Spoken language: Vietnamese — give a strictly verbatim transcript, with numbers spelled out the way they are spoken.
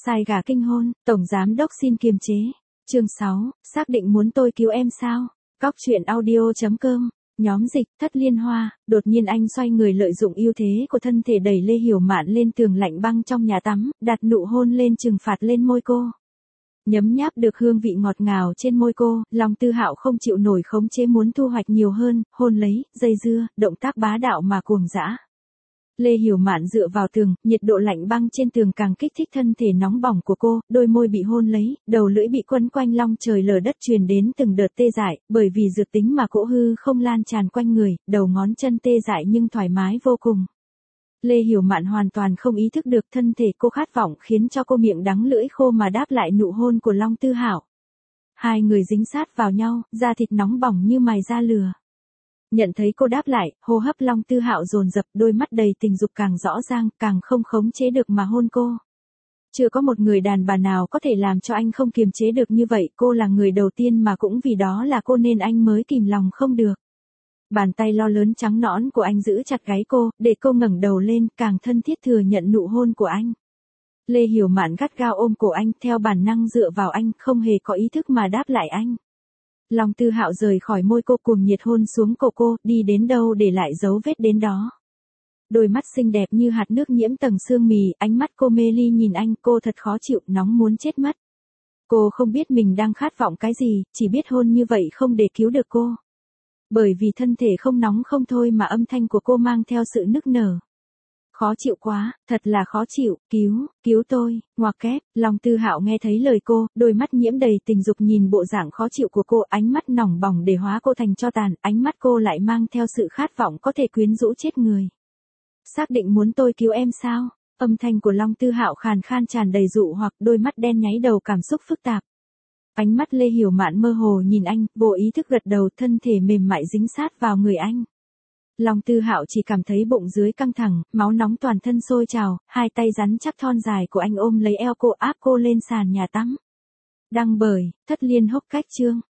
Sai gà kinh hôn, tổng giám đốc xin kiềm chế. Chương sáu, xác định muốn tôi cứu em sao? Cóc truyện audio chấm com. Nhóm dịch, Thất Liên Hoa, đột nhiên anh xoay người lợi dụng ưu thế của thân thể đẩy Lê Hiểu Mạn lên tường lạnh băng trong nhà tắm, đặt nụ hôn lên trừng phạt lên môi cô. Nhấm nháp được hương vị ngọt ngào trên môi cô, Long Tư Hạo không chịu nổi khống chế muốn thu hoạch nhiều hơn, hôn lấy, dây dưa, động tác bá đạo mà cuồng dã. Lê Hiểu Mạn dựa vào tường, nhiệt độ lạnh băng trên tường càng kích thích thân thể nóng bỏng của cô, đôi môi bị hôn lấy, đầu lưỡi bị quấn quanh long trời lở đất truyền đến từng đợt tê dại, bởi vì dược tính mà cỗ hư không lan tràn quanh người, đầu ngón chân tê dại nhưng thoải mái vô cùng. Lê Hiểu Mạn hoàn toàn không ý thức được thân thể cô khát vọng khiến cho cô miệng đắng lưỡi khô mà đáp lại nụ hôn của Long Tư Hạo. Hai người dính sát vào nhau, da thịt nóng bỏng như mài da lừa. Nhận thấy cô đáp lại, hô hấp Long Tư Hạo dồn dập, đôi mắt đầy tình dục càng rõ ràng, càng không khống chế được mà hôn cô. Chưa có một người đàn bà nào có thể làm cho anh không kiềm chế được như vậy, cô là người đầu tiên mà cũng vì đó là cô nên anh mới kìm lòng không được. Bàn tay lo lớn trắng nõn của anh giữ chặt gáy cô, để cô ngẩng đầu lên, càng thân thiết thừa nhận nụ hôn của anh. Lê Hiểu Mạn gắt gao ôm cổ anh, theo bản năng dựa vào anh, không hề có ý thức mà đáp lại anh. Long Tư Hạo rời khỏi môi cô, cuồng nhiệt hôn xuống cổ cô, đi đến đâu để lại dấu vết đến đó. Đôi mắt xinh đẹp như hạt nước nhiễm tầng sương mì, ánh mắt cô mê ly nhìn anh, cô thật khó chịu, nóng muốn chết mất. Cô không biết mình đang khát vọng cái gì, chỉ biết hôn như vậy không để cứu được cô. Bởi vì thân thể không nóng không thôi mà âm thanh của cô mang theo sự nức nở. Khó chịu quá, thật là khó chịu, cứu, cứu tôi, ngoặc kép. Long Tư Hạo nghe thấy lời cô, đôi mắt nhiễm đầy tình dục nhìn bộ dạng khó chịu của cô, ánh mắt nòng bỏng để hóa cô thành tro tàn, ánh mắt cô lại mang theo sự khát vọng có thể quyến rũ chết người. Xác định muốn tôi cứu em sao? Âm thanh của Long Tư Hạo khàn khan tràn đầy dụ hoặc, đôi mắt đen nháy đầu cảm xúc phức tạp. Ánh mắt Lê Hiểu Mạn mơ hồ nhìn anh, vô ý thức gật đầu, thân thể mềm mại dính sát vào người anh. Long Tư Hạo chỉ cảm thấy bụng dưới căng thẳng, máu nóng toàn thân sôi trào, hai tay rắn chắc thon dài của anh ôm lấy eo cô, áp cô lên sàn nhà tắm. Đăng bởi, Thất Liên Hốc Cách chương.